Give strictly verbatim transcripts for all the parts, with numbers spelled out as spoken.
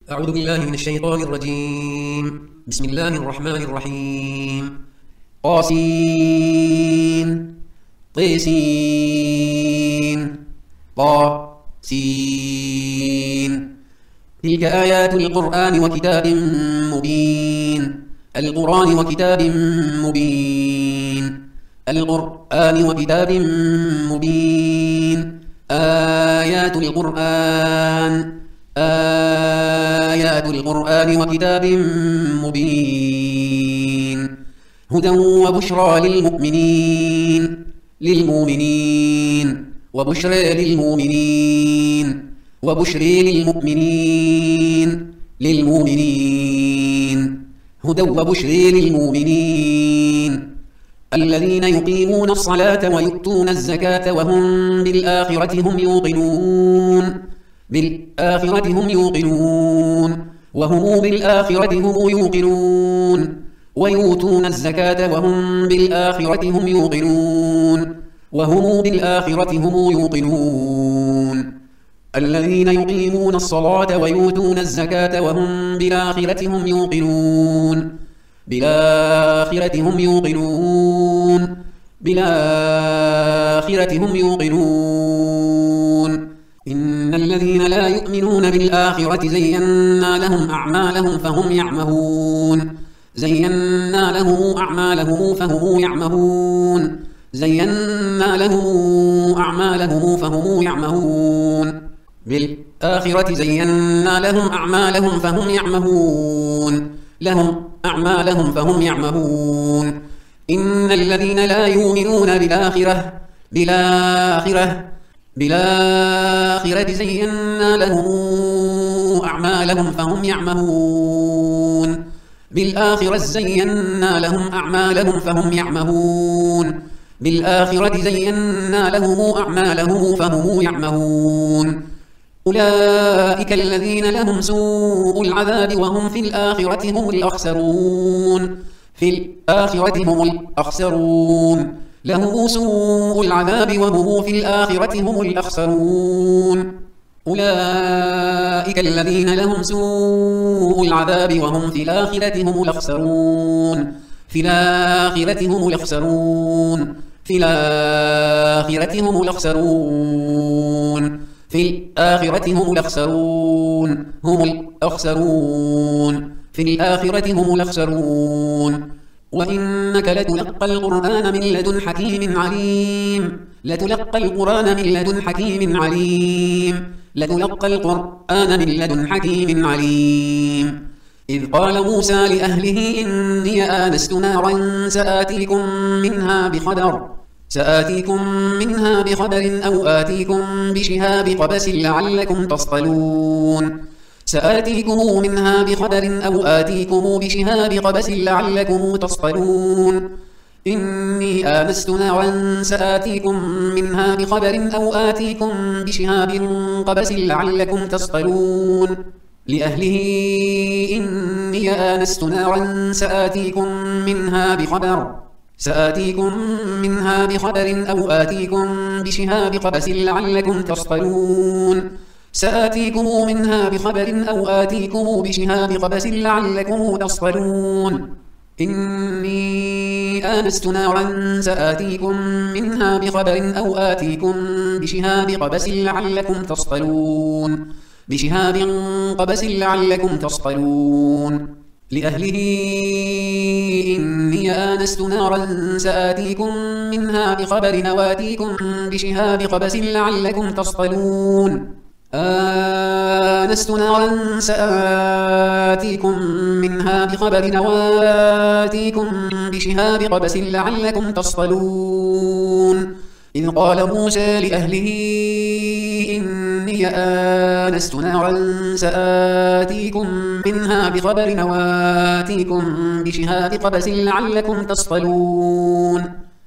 أعوذ بالله من الشيطان الرجيم. بسم الله الرحمن الرحيم. قاسين طيسين طاسين. تلك آيات القرآن وكتاب مبين. القرآن وكتاب مبين. القرآن وكتاب مبين. آيات القرآن آيات القرآن وكتاب مبين. هدى وبشرى للمؤمنين للمؤمنين وبشرى للمؤمنين وبشرى للمؤمنين للمؤمنين هدى وبشرى للمؤمنين الذين يقيمون الصلاة ويؤتون الزكاة وهم بالآخرة هم يوقنون بالآخرة هم يوقنون وهم بالآخرة هم يوقنون ويؤتون الزكاة وهم بالآخرة هم يوقنون وهم بالآخرة هم يوقنون الذين يقيمون الصلاة ويؤتون الزكاة وهم بالآخرة هم يوقنون بالآخرة هم يوقنون بالآخرة هم يوقنون إن الذين لا يؤمنون بالآخرة زينا لهم أعمالهم فهم يعمهون زينا لهم أعمالهم فهم يعمهون زينا لهم أعمالهم فهم يعمهون بالآخرة زينا لهم أعمالهم فهم يعمهون لهم أعمالهم فهم يعمهون إن الذين لا يؤمنون بالآخرة بالآخرة بالآخرة زينا لهم أعمالهم فهم يعمهون بالآخرة زينا لهم أعمالهم فهم يعمهون بالآخرة زينا لهم أعمالهم فهم يعمهون أولئك الذين لهم سوء العذاب وهم في الآخرة هم الأخسرون في الآخرة هم الأخسرون لهم سوء العذاب وهم في الآخرة هم الأخسرون أولئك الذين لهم سوء العذاب وهم في الآخرة هم الأخسرون في الآخرة هم الأخسرون في الآخرة هم الأخسرون في الآخرة هم الأخسرون هم الأخسرون في الآخرة هم الأخسرون وإنك لتلقى القرآن من لدن حكيم عليم لتلقى القرآن من لدن حكيم عليم لتلقى القرآن من لدن حكيم عليم إذ قال موسى لأهله إني آنست نارا سآتيكم منها بخبر سآتيكم منها بخبر أو آتيكم بشهاب قبس لعلكم تصطلون سآتيكم منها بخبر أو آتيكم بشهاب قبس لعلكم تصطلون إني آنست نارا سآتيكم منها بخبر أو آتيكم بشهاب قبس لعلكم تصطلون لأهله إني آنست نارا سآتيكم منها بخبر سآتيكم منها بخبر أو آتيكم بشهاب قبس لعلكم تصطلون سآتيكم منها بخبر أو آتيكم بشهاب قبس لعلكم تصطلون إني آنست نارا سآتيكم منها بخبر أو آتيكم بشهاب قبس لعلكم تصطلون بشهاب قبس لعلكم تصطلون لأهله إني آنست نارا سآتيكم منها بخبر أو آتيكم بشهاب قبس لعلكم تصطلون آنست نارا سآتيكم منها بخبر أو آتيكم بشهاب قبس لعلكم تصطلون إذ قال موسى لأهله إني آنست نارا سآتيكم منها بخبر أو آتيكم بشهاب قبس لعلكم تصطلون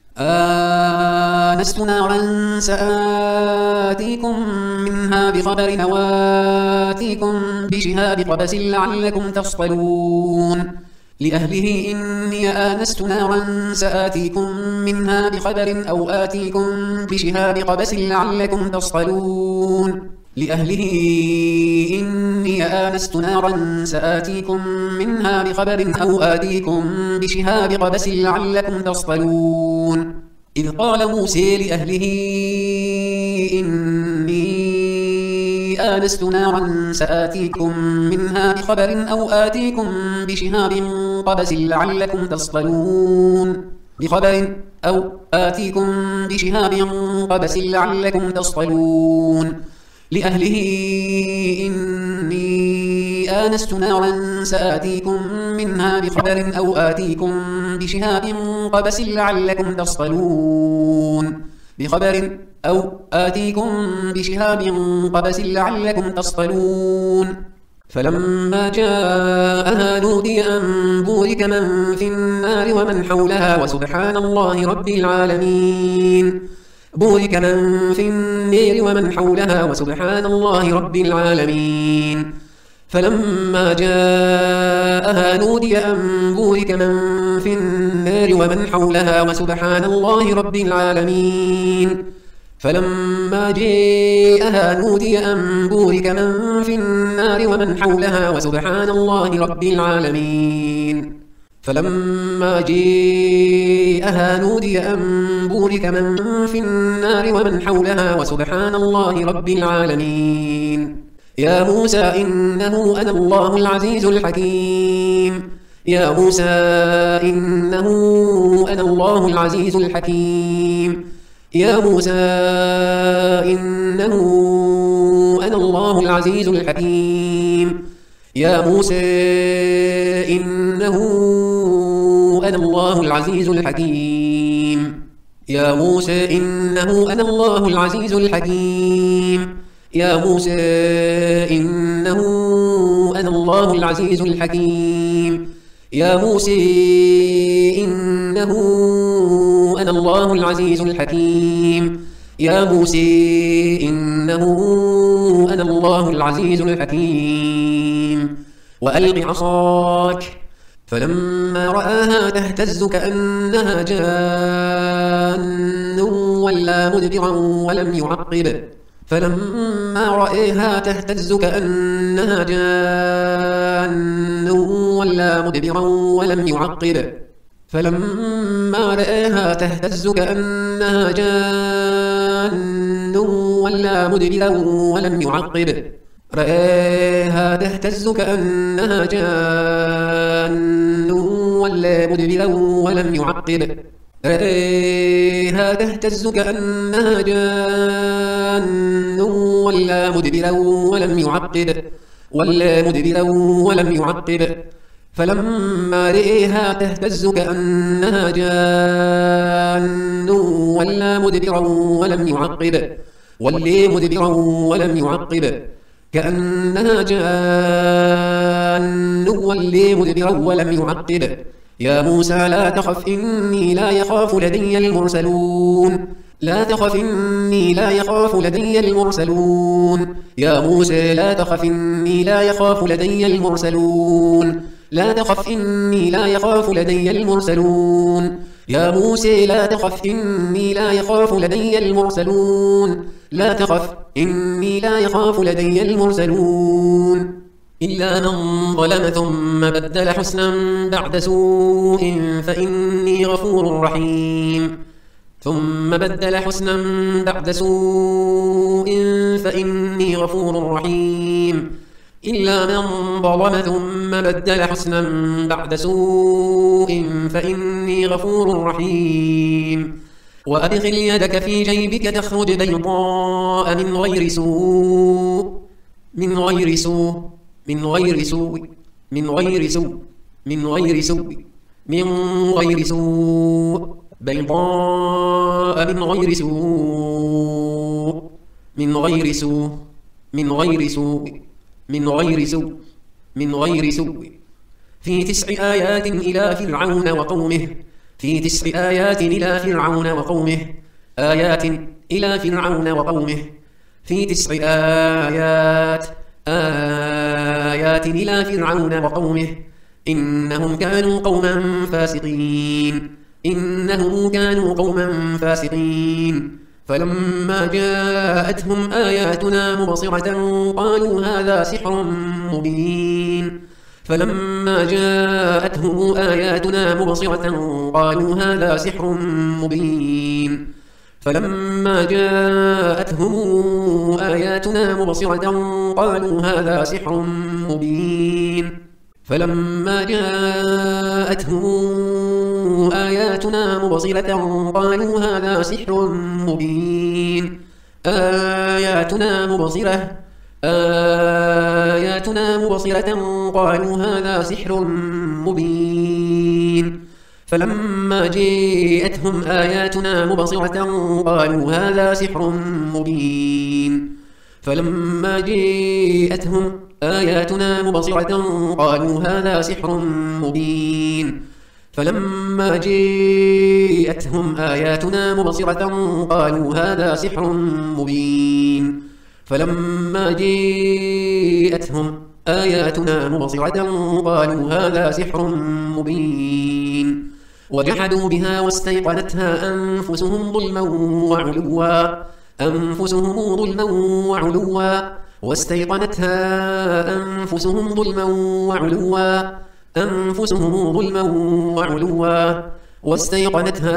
آنست نارا سآتيكم منها بخبر أو آتيكم بشهاب قبس لعلكم تصطلون لأهله إني آنست نارا سآتيكم منها بخبر أو آتيكم بشهاب قبس لعلكم تصطلون لأهله إني آنست نارا سآتيكم منها بخبر أو آتيكم بشهاب قبس لعلكم تصطلون إذ قال موسى لأهله إني آنست نارا سآتيكم منها بخبر أو آتيكم بشهاب قبس لعلكم تصطلون بخبر أو آتيكم بشهاب قبس لعلكم تصطلون لأهله إني آنست نارا سآتيكم منها بخبر أو آتيكم بشهاب قبس لعلكم تصطلون بخبر أو آتيكم بشهاب قبس لعلكم تصطلون فلما جاءها نودي أن بورك من في النار ومن حولها وسبحان الله رب العالمين بورك من في النار ومن حولها وسبحان الله رب العالمين فلما جاءها نودي أن بورك من في النار ومن حولها وسبحان الله رب العالمين فلما جاءها نودي أن بورك من في النار ومن حولها وسبحان الله رب العالمين فلما جاءها نودي أن بورك من في النار ومن حولها وسبحان الله رب العالمين يا موسى إنه أنا الله العزيز الحكيم يا موسى إنه أنا الله العزيز الحكيم يا موسى إنه أنا الله العزيز الحكيم يا موسى إنه أنا الله العزيز الحكيم يا موسى إنه أنا الله العزيز الحكيم يا موسى إنه أنا الله العزيز الحكيم يا موسى إنه أنا الله العزيز الحكيم يا موسى إنه أنا الله العزيز الحكيم وألق عصاك فلما رآها تهتز كأنها جان ولا مدبرا ولم يعقب فلما رآها تهتز كأنها جان ولا مدبرا ولم يعقب فلما رآها تهتز كأنها جان ولا مدبرا ولم يعقب رآها تهتز كأنها جان ولا مدبرا ولم يعقب رآها تهتز كأنها جان ولا مدبرا ولم يعقب ولا مدبرا ولم يعقب فلما رآها تهتز كأنها جان ولا مدبرا ولم يعقب ولا مدبرا ولم يعقب كأنها جان ولا مدبرا ولم يعقب يا موسى لا تخف إني لا يخاف لدي المرسلون لا تخف إني لا يخاف لدي المرسلون يا موسى لا تخف إني لا يخاف لدي المرسلون لا تخف إني لا يخاف لدي المرسلون يا موسى لا تخف إني لا يخاف لدي المرسلون لا تخف إني لا يخاف لدي المرسلون إلا من ظلم ثم بدل حسنا بعد سوء فإني غفور رحيم ثم بدل حسنا بعد سوء فإني غفور رحيم إلا من ظلم ثم بدل حسنا بعد سوء فإني غفور رحيم وأدخل يدك في جيبك تخرج بيضاء من غير سوء من غير سوء من غير سوء من غير سوء من غير سوء من غير سوء بيضاء من غير سوء من غير سوء من غير سوء من غير سوء من غير سوء في تسع آيات إلى فرعون وقومه في تسع آيات إلى فرعون وقومه آيات إلى فرعون وقومه في تسع آيات آيات إلى فرعون وقومه إنهم كانوا قوما فاسقين إنهم كانوا قوما فاسقين فلما جاءتهم آياتنا مبصرة قالوا هذا سحر مبين فلما جاءتهم آياتنا مبصرة قالوا هذا سحر مبين فلما جاءتهم آياتنا مبصرة قالوا هذا سحر مبين فلما جاءتهم آياتنا مبصرة قالوا هذا سحر مبين آياتنا مبصرة آياتنا مبصرة قالوا هذا سحر مبين فلما جاءتهم آياتنا مبصرة قالوا هذا سحر مبين فلما جاءتهم آياتنا مبصرة قالوا هذا سحر مبين فلما جاءتهم آياتنا مبصرة قالوا هذا سحر مبين فلما جاءتهم آياتنا مبصرة قالوا هذا سحر مبين وجحدوا بها واستيقنتها أنفسهم ظلما وعلوا أنفسهم ظلما وعلوا واستيقنتها أنفسهم ظلما وعلوا أنفسهم ظلما وعلوا واستيقنتها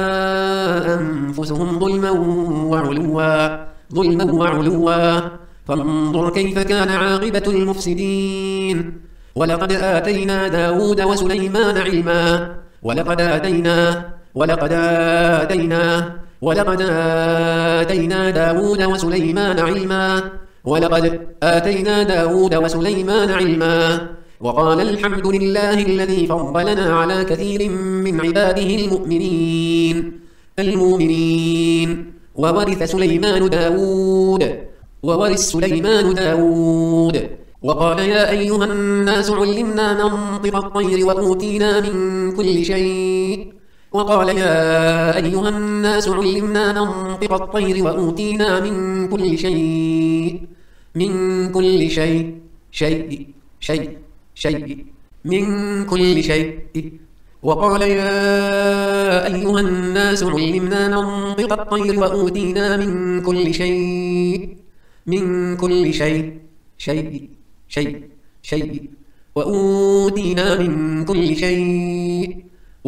أنفسهم ظلما وعلوا ظلما وعلوا فانظر كيف كان عاقبة المفسدين ولقد آتينا داود وسليمان علما ولقد آتينا ولقد آتينا ولقد آتينا داود وسليمان علما ولقد آتينا داود وسليمان علما وقال الحمد لله الذي فضلنا على كثير من عباده المؤمنين المؤمنين وورث سليمان داود وورث سليمان داود وقال يا أيها الناس علمنا منطق الطير وأوتينا من كل شيء وقال يا أيها الناس علمنا منطق الطير وأوتينا من كل شيء من كل شيء شيء شيء شيء من كل شيء وقال يا أيها الناس علمنا منطق الطير وأوتينا من كل شيء من كل شيء شيء شيء شيء وأوتينا من كل شيء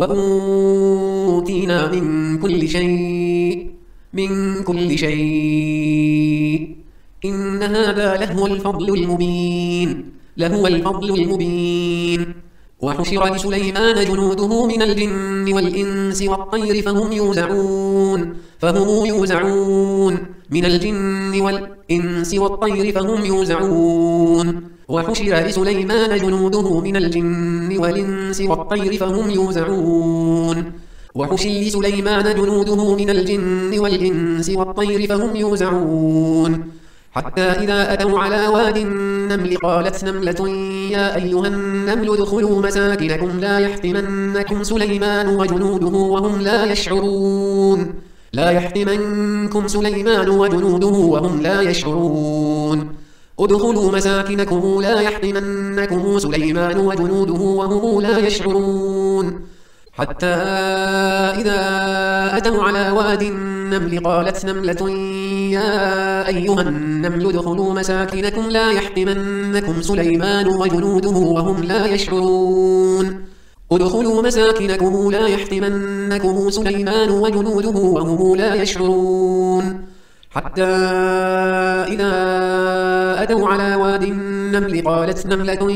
وأوتينا من كل شيء من كل شيء إن هذا لهو الفضل المبين لهو الفضل المبين وحشر لسليمان جنوده من الجن والإنس والطير فهم يوزعون فهم يوزعون من الجن والإنس والطير فهم يوزعون وحشر لسليمان جنوده من الجن والإنس والطير فهم يوزعون وحشر لسليمان جنوده من الجن والإنس والطير فهم يوزعون حتى إذا أتوا على واد النمل قالت نملة يا أيها النمل ادخلوا مساكنكم لا يحطمنكم سليمان وجنوده وهم لا يشعرون لا يحطمنكم سليمان وجنوده وهم لا يشعرون ادخلوا مساكنكم لا يحطمنكم سليمان وجنوده وهم لا يشعرون حتى إذا أتوا على واد النمل قالت نملة يا أيها النمل ادخلوا مساكنكم لا يحطمنكم سليمان وجنوده وهم لا يشعرون ادخلوا مساكنكم لا يحطمنكم سليمان وجنوده وهم لا يشعرون حتى إذا أتوا على واد النمل قالت نملة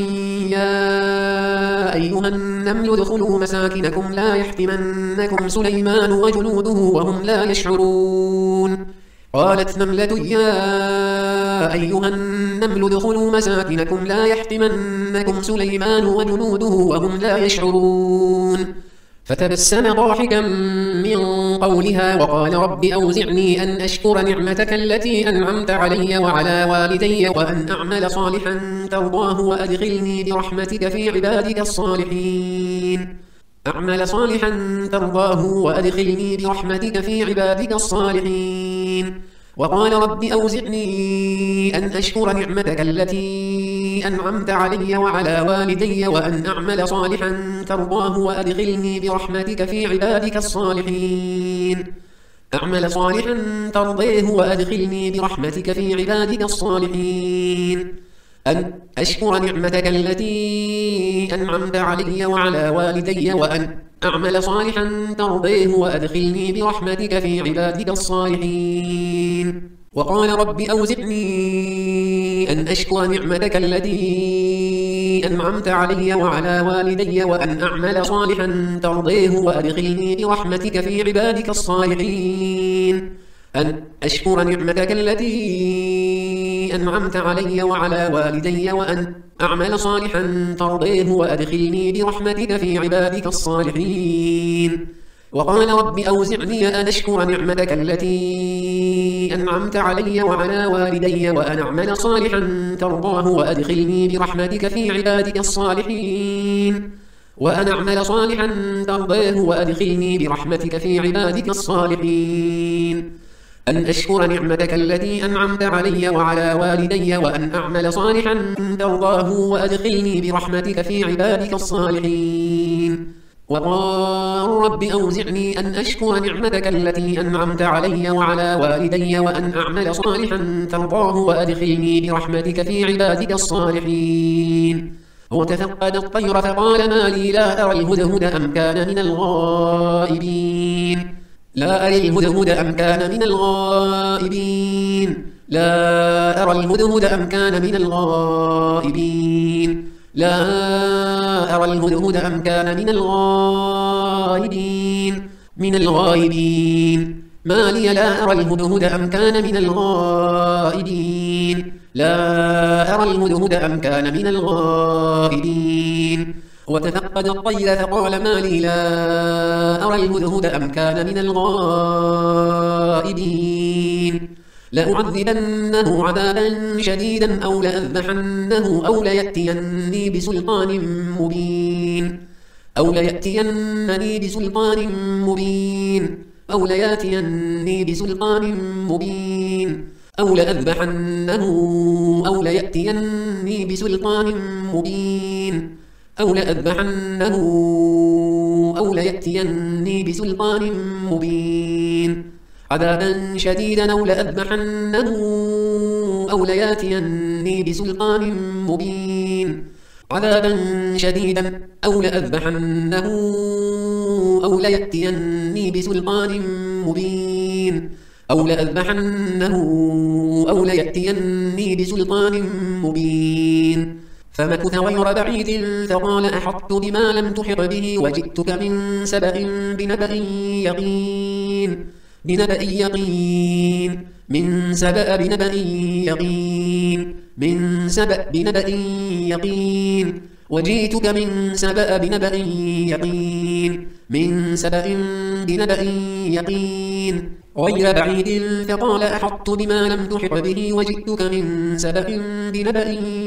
يا أيها النمل ادخلوا مساكنكم لا يحطمنكم سليمان وجنوده وهم لا يشعرون قالت نملة يا أيها النمل ادخلوا مساكنكم لا يحطمنكم سليمان وجنوده وهم لا يشعرون فتبسم ضاحكا من قولها وقال رب أوزعني أن أشكر نعمتك التي أنعمت علي وعلى والدي وأن أعمل صالحا ترضاه وأدخلني برحمتك في عبادك الصالحين أعمل صالحا ترضاه وأدخلني برحمتك في عبادك الصالحين وقال رب أوزعني أن أشكر نعمتك التي أنعمت علي وعلى والدي وأن أعمل صالحا ترضاه وأدخلني برحمتك في عبادك الصالحين أعمل صالحا ترضيه وأدخلني برحمتك في عبادك الصالحين. أن أشكر نعمتك التي أنعمت علي وعلى والدي وأن أعمل صالحا ترضيه وأدخلني برحمتك في عبادك الصالحين. وقال رب أوزعني أن أشكر نعمتك التي أنعمت علي وعلى والدي وأن أعمل صالحا ترضيه وأدخلني برحمتك في عبادك الصالحين. أن أشكر نعمتك التي أنعمت علي وعلى والدي وأن أعمل صالحا ترضيه وأدخلني برحمتك في عبادك الصالحين. وقال رب أوزعني أن أشكر نعمتك التي أنعمت علي وعلى والدي وأن أعمل صالحا ترضاه وأدخلني برحمتك في عبادك الصالحين. وأن أعمل صالحا ترضاه وأدخلني برحمتك في عبادك الصالحين. أن أشكر نعمتك التي أنعمت علي وعلى والدي وأن أعمل صالحا ترضاه وأدخلني برحمتك في عبادك الصالحين. وقال رب أوزعني أن أشكر نعمتك التي أنعمت علي وعلى والدي وأن أعمل صالحا ترضاه وأدخلني برحمتك في عبادك الصالحين. وتفقد الطير فقال ما لي لا أرى الهدهد أم كان من الغائبين. لا أرى الهدهد أم كان من الغائبين. لا أرى الهدهد أم كان من الغائبين. لا أرى الهدهد أم كان من الغائبين. من الغائبين. ما لي لا أرى الهدهد أم كان من الغائبين. لا أرى الهدهد أم كان من الغائبين. وتفقد الطير فقال ما لي لا أرى الهدهد أم كان من الغائبين. لأعذبنه عذابا شديدا أو لأذبحنه أو ليأتيني بسلطان مبين. أو ليأتينني بسلطان مبين. أو ليأتيني بسلطان مبين. أو لأذبحنه أو ليأتيني بسلطان مبين. أو لأذبحنه أو ليأتيني بسلطان مبين. عذابا شديدا أو لأذبحنه أو ليأتيني بسلطان مبين. عذابا شديدا أو لأذبحنه أو ليأتيني بسلطان مبين. أو لأذبحنه أو ليأتيني بسلطان مبين. فمكث غير بعيد فقال أحطت بما لم تحط به وجئتك من سبأ بنبأ يقين. بنبأ يقين. من سبأ بنبأ يقين. من سبأ بنبأ يقين. وجئتك من سبأ بنبأ يقين. من سبأ بنبأ يقين. غير بعيد فقال أحطت بما لم تحط به وجئتك من سبأ بنبأ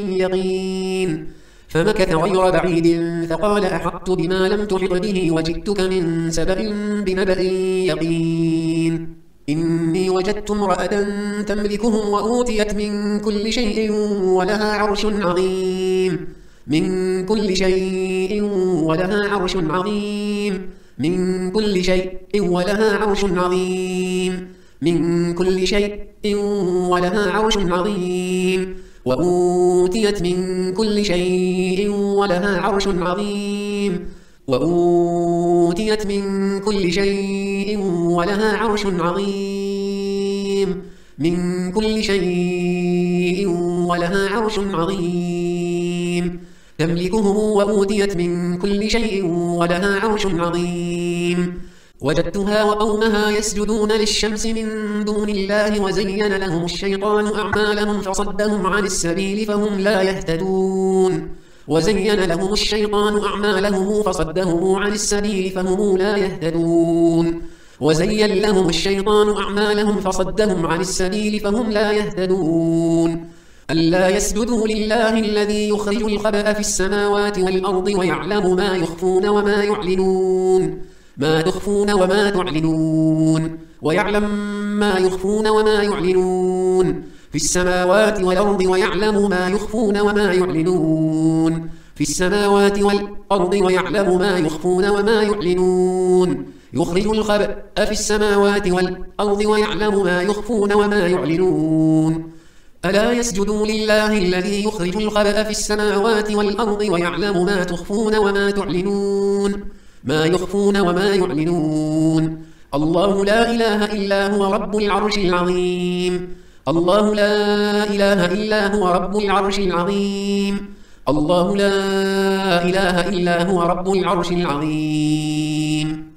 يقين. فمكث غير بعيد فقال أحطت بما لم تحط به وجئتك من سبأ بنبأ يقين. إني وجدت امرأة تملكهم وأوتيت من كل شيء ولها عرش عظيم. من كل شيء ولها عرش عظيم. من كل شيء ولها عرش عظيم. من كل شيء ولها عرش عظيم. وأوتيت من كل شيء ولها عرش عظيم. وأوتيت من كل شيء ولها عرش عظيم. من كل شيء ولها عرش عظيم. تملكهم وأوتيت من كل شيء ولها عرش عظيم. وجدتها وقومها يسجدون للشمس من دون الله وزين لهم الشيطان أعمالهم فصدهم عن السبيل فهم لا يهتدون. وزين لهم الشيطان أعمالهم فصدهم عن السبيل فهم لا يهتدون. وزين لهم الشيطان أعمالهم فصدهم عن السبيل فهم لا يهتدون. ألا يسجدوا لله الذي يخرج الخبأ في السماوات والأرض ويعلم ما يخفون وما يعلنون. ما تخفون وما تعلنون. ويعلم ما يخفون وما يعلنون في السماوات والأرض ويعلم ما يخفون وما يعلنون في السماوات والأرض ويعلم ما يخفون وما يعلنون يخرج الخبأ في السماوات والأرض ويعلم ما يخفون وما يعلنون ألا يسجدوا لله الذي يخرج الخبأ في السماوات والأرض ويعلم ما تخفون وما تعلنون ما يخفون وما يعلنون الله لا إله إلا هو رب العرش العظيم الله لا إله إلا هو رب العرش العظيم الله لا إله إلا هو رب العرش العظيم